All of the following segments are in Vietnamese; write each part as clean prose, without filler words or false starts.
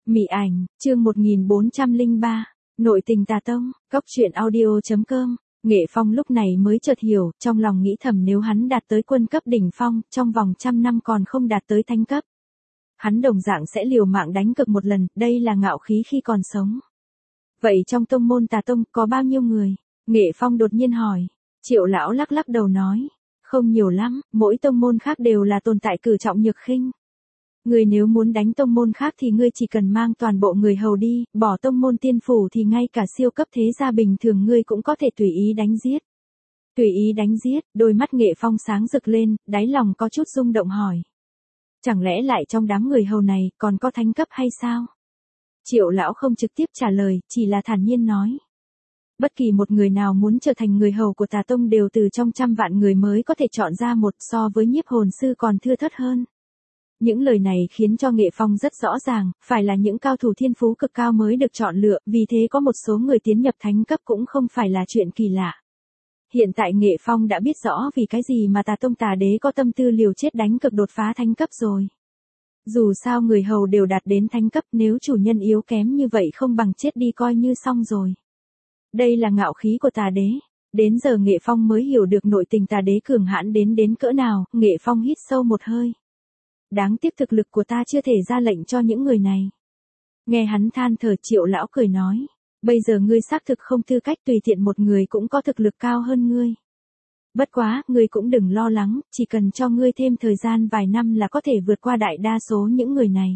Mị ảnh, chương 1403, nội tình tà tông, cóc truyện audio.com. Nghệ Phong lúc này mới chợt hiểu, trong lòng nghĩ thầm nếu hắn đạt tới quân cấp đỉnh phong, trong vòng 100 năm còn không đạt tới thánh cấp. Hắn đồng dạng sẽ liều mạng đánh cực một lần, đây là ngạo khí khi còn sống. Vậy trong tông môn tà tông có bao nhiêu người? Nghệ Phong đột nhiên hỏi. Triệu lão lắc lắc đầu nói. Không nhiều lắm, mỗi tông môn khác đều là tồn tại cử trọng nhược khinh. Ngươi nếu muốn đánh tông môn khác thì ngươi chỉ cần mang toàn bộ người hầu đi, bỏ tông môn tiên phủ thì ngay cả siêu cấp thế gia bình thường ngươi cũng có thể tùy ý đánh giết. Tùy ý đánh giết, đôi mắt Nghệ Phong sáng rực lên, đáy lòng có chút rung động hỏi. Chẳng lẽ lại trong đám người hầu này còn có thánh cấp hay sao? Triệu lão không trực tiếp trả lời, chỉ là thản nhiên nói. Bất kỳ một người nào muốn trở thành người hầu của tà tông đều từ trong 100 vạn người mới có thể chọn ra một, so với nhiếp hồn sư còn thưa thớt hơn. Những lời này khiến cho Nghệ Phong rất rõ ràng, phải là những cao thủ thiên phú cực cao mới được chọn lựa, vì thế có một số người tiến nhập thánh cấp cũng không phải là chuyện kỳ lạ. Hiện tại Nghệ Phong đã biết rõ vì cái gì mà tà tông tà đế có tâm tư liều chết đánh cực đột phá thánh cấp rồi. Dù sao người hầu đều đạt đến thánh cấp, nếu chủ nhân yếu kém như vậy không bằng chết đi coi như xong rồi. Đây là ngạo khí của tà đế. Đến giờ Nghệ Phong mới hiểu được nội tình tà đế cường hãn đến cỡ nào. Nghệ Phong hít sâu một hơi. Đáng tiếc thực lực của ta chưa thể ra lệnh cho những người này. Nghe hắn than thở, Triệu lão cười nói. Bây giờ ngươi xác thực không tư cách tùy tiện một người cũng có thực lực cao hơn ngươi. Bất quá, ngươi cũng đừng lo lắng, chỉ cần cho ngươi thêm thời gian vài năm là có thể vượt qua đại đa số những người này.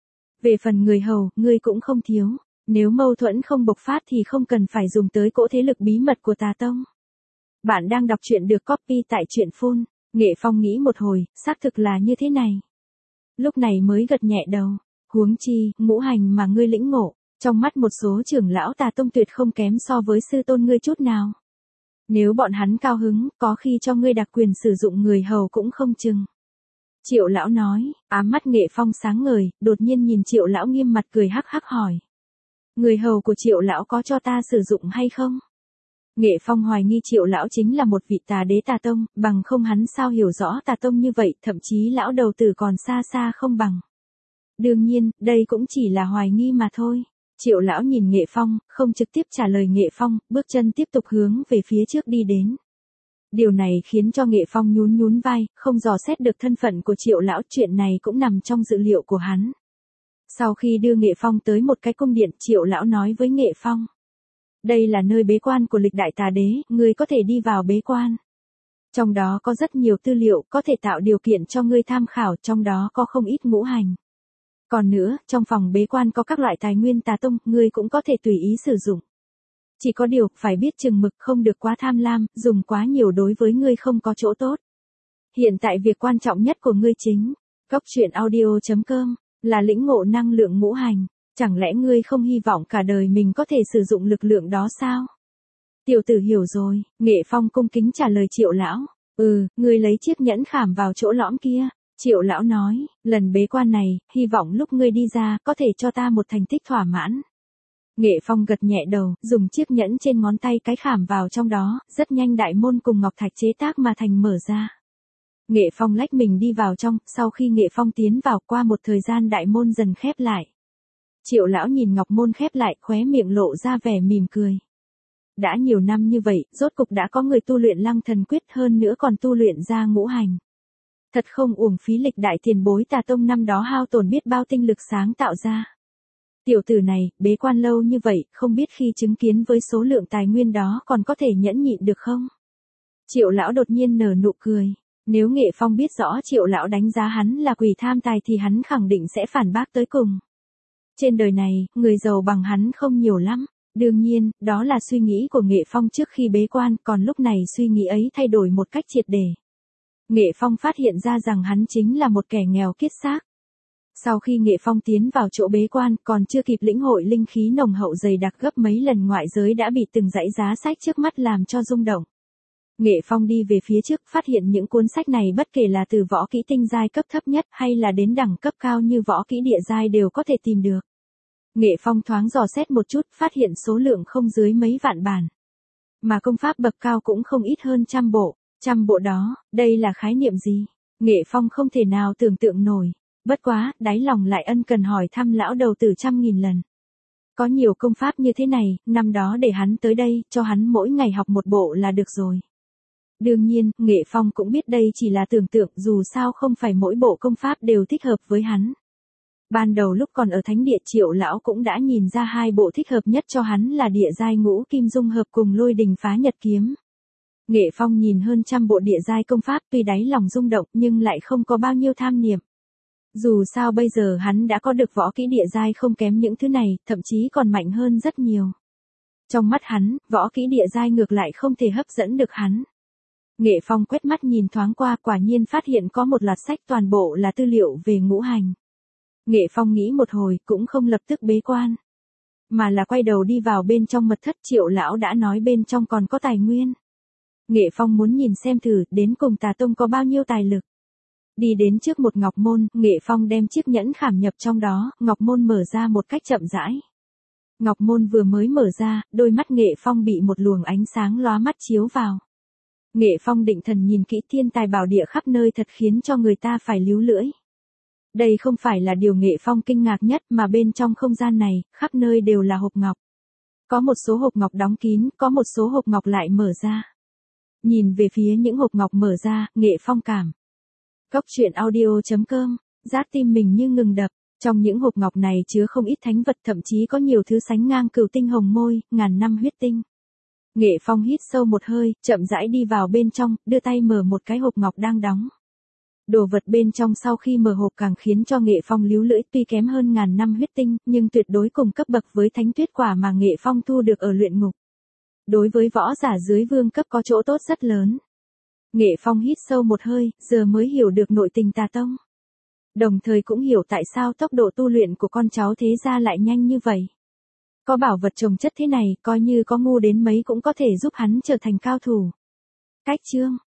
Về phần người hầu, ngươi cũng không thiếu. Nếu mâu thuẫn không bộc phát thì không cần phải dùng tới cỗ thế lực bí mật của tà tông. Bạn đang đọc truyện được copy tại truyện phun. Nghệ Phong nghĩ một hồi, xác thực là như thế này. Lúc này mới gật nhẹ đầu. Huống chi, ngũ hành mà ngươi lĩnh ngộ, trong mắt một số trưởng lão tà tông tuyệt không kém so với sư tôn ngươi chút nào. Nếu bọn hắn cao hứng, có khi cho ngươi đặc quyền sử dụng người hầu cũng không chừng. Triệu lão nói, ám mắt Nghệ Phong sáng ngời, đột nhiên nhìn Triệu lão nghiêm mặt cười hắc hắc hỏi. Người hầu của Triệu lão có cho ta sử dụng hay không? Nghệ Phong hoài nghi Triệu lão chính là một vị tà đế tà tông, bằng không hắn sao hiểu rõ tà tông như vậy, thậm chí lão đầu tử còn xa xa không bằng. Đương nhiên, đây cũng chỉ là hoài nghi mà thôi. Triệu lão nhìn Nghệ Phong, không trực tiếp trả lời Nghệ Phong, bước chân tiếp tục hướng về phía trước đi đến. Điều này khiến cho Nghệ Phong nhún vai, không dò xét được thân phận của Triệu lão, chuyện này cũng nằm trong dự liệu của hắn. Sau khi đưa Nghệ Phong tới một cái cung điện, Triệu lão nói với Nghệ Phong. Đây là nơi bế quan của lịch đại tà đế, ngươi có thể đi vào bế quan. Trong đó có rất nhiều tư liệu, có thể tạo điều kiện cho ngươi tham khảo, trong đó có không ít ngũ hành. Còn nữa, trong phòng bế quan có các loại tài nguyên tà tông, ngươi cũng có thể tùy ý sử dụng. Chỉ có điều, phải biết chừng mực, không được quá tham lam, dùng quá nhiều đối với ngươi không có chỗ tốt. Hiện tại việc quan trọng nhất của ngươi chính, cóc truyện audio.com, là lĩnh ngộ năng lượng ngũ hành. Chẳng lẽ ngươi không hy vọng cả đời mình có thể sử dụng lực lượng đó sao? Tiểu tử hiểu rồi, Nghệ Phong cung kính trả lời Triệu lão. Ngươi lấy chiếc nhẫn khảm vào chỗ lõm kia. Triệu lão nói, lần bế quan này, hy vọng lúc ngươi đi ra, có thể cho ta một thành tích thỏa mãn. Nghệ Phong gật nhẹ đầu, dùng chiếc nhẫn trên ngón tay cái khảm vào trong đó, rất nhanh đại môn cùng ngọc thạch chế tác mà thành mở ra. Nghệ Phong lách mình đi vào trong, sau khi Nghệ Phong tiến vào qua một thời gian đại môn dần khép lại. Triệu lão nhìn ngọc môn khép lại, khóe miệng lộ ra vẻ mỉm cười. Đã nhiều năm như vậy, rốt cục đã có người tu luyện Lăng Thần Quyết, hơn nữa còn tu luyện ra ngũ hành. Thật không uổng phí lịch đại tiền bối tà tông năm đó hao tổn biết bao tinh lực sáng tạo ra. Tiểu tử này, bế quan lâu như vậy, không biết khi chứng kiến với số lượng tài nguyên đó còn có thể nhẫn nhịn được không? Triệu lão đột nhiên nở nụ cười. Nếu Nghệ Phong biết rõ Triệu lão đánh giá hắn là quỷ tham tài thì hắn khẳng định sẽ phản bác tới cùng. Trên đời này, người giàu bằng hắn không nhiều lắm. Đương nhiên, đó là suy nghĩ của Nghệ Phong trước khi bế quan, còn lúc này suy nghĩ ấy thay đổi một cách triệt để. Nghệ Phong phát hiện ra rằng hắn chính là một kẻ nghèo kiết xác. Sau khi Nghệ Phong tiến vào chỗ bế quan, còn chưa kịp lĩnh hội linh khí nồng hậu dày đặc gấp mấy lần ngoại giới đã bị từng dãy giá sách trước mắt làm cho rung động. Nghệ Phong đi về phía trước, phát hiện những cuốn sách này bất kể là từ võ kỹ tinh giai cấp thấp nhất hay là đến đẳng cấp cao như võ kỹ địa giai đều có thể tìm được. Nghệ Phong thoáng dò xét một chút, phát hiện số lượng không dưới mấy vạn bản. Mà công pháp bậc cao cũng không ít hơn 100 bộ. 100 bộ đó, đây là khái niệm gì? Nghệ Phong không thể nào tưởng tượng nổi. Bất quá, đáy lòng lại ân cần hỏi thăm lão đầu tử 100.000 lần. Có nhiều công pháp như thế này, năm đó để hắn tới đây, cho hắn mỗi ngày học một bộ là được rồi. Đương nhiên, Nghệ Phong cũng biết đây chỉ là tưởng tượng, dù sao không phải mỗi bộ công pháp đều thích hợp với hắn. Ban đầu lúc còn ở thánh địa Triệu lão cũng đã nhìn ra hai bộ thích hợp nhất cho hắn là địa giai ngũ kim dung hợp cùng lôi đình phá nhật kiếm. Nghệ Phong nhìn hơn 100 bộ địa giai công pháp tuy đáy lòng rung động nhưng lại không có bao nhiêu tham niệm. Dù sao bây giờ hắn đã có được võ kỹ địa giai không kém những thứ này, thậm chí còn mạnh hơn rất nhiều. Trong mắt hắn, võ kỹ địa giai ngược lại không thể hấp dẫn được hắn. Nghệ Phong quét mắt nhìn thoáng qua, quả nhiên phát hiện có một loạt sách toàn bộ là tư liệu về ngũ hành. Nghệ Phong nghĩ một hồi, cũng không lập tức bế quan, mà là quay đầu đi vào bên trong mật thất. Triệu lão đã nói bên trong còn có tài nguyên. Nghệ Phong muốn nhìn xem thử, đến cùng Tà Tông có bao nhiêu tài lực. Đi đến trước một ngọc môn, Nghệ Phong đem chiếc nhẫn khảm nhập trong đó, ngọc môn mở ra một cách chậm rãi. Ngọc môn vừa mới mở ra, đôi mắt Nghệ Phong bị một luồng ánh sáng lóa mắt chiếu vào. Nghệ Phong định thần nhìn kỹ, thiên tài bảo địa khắp nơi thật khiến cho người ta phải líu lưỡi. Đây không phải là điều Nghệ Phong kinh ngạc nhất, mà bên trong không gian này, khắp nơi đều là hộp ngọc. Có một số hộp ngọc đóng kín, có một số hộp ngọc lại mở ra. Nhìn về phía những hộp ngọc mở ra, Nghệ Phong cảm. Cốc truyện audio.com, rát tim mình như ngừng đập. Trong những hộp ngọc này chứa không ít thánh vật, thậm chí có nhiều thứ sánh ngang cửu tinh hồng môi, ngàn năm huyết tinh. Nghệ Phong hít sâu một hơi, chậm rãi đi vào bên trong, đưa tay mở một cái hộp ngọc đang đóng. Đồ vật bên trong sau khi mở hộp càng khiến cho Nghệ Phong líu lưỡi, tuy kém hơn ngàn năm huyết tinh, nhưng tuyệt đối cùng cấp bậc với thánh tuyết quả mà Nghệ Phong thu được ở luyện ngục. Đối với võ giả dưới vương cấp có chỗ tốt rất lớn. Nghệ Phong hít sâu một hơi, giờ mới hiểu được nội tình Tà Tông. Đồng thời cũng hiểu tại sao tốc độ tu luyện của con cháu thế gia lại nhanh như vậy. Có bảo vật trồng chất thế này, coi như có ngu đến mấy cũng có thể giúp hắn trở thành cao thủ. Cách chương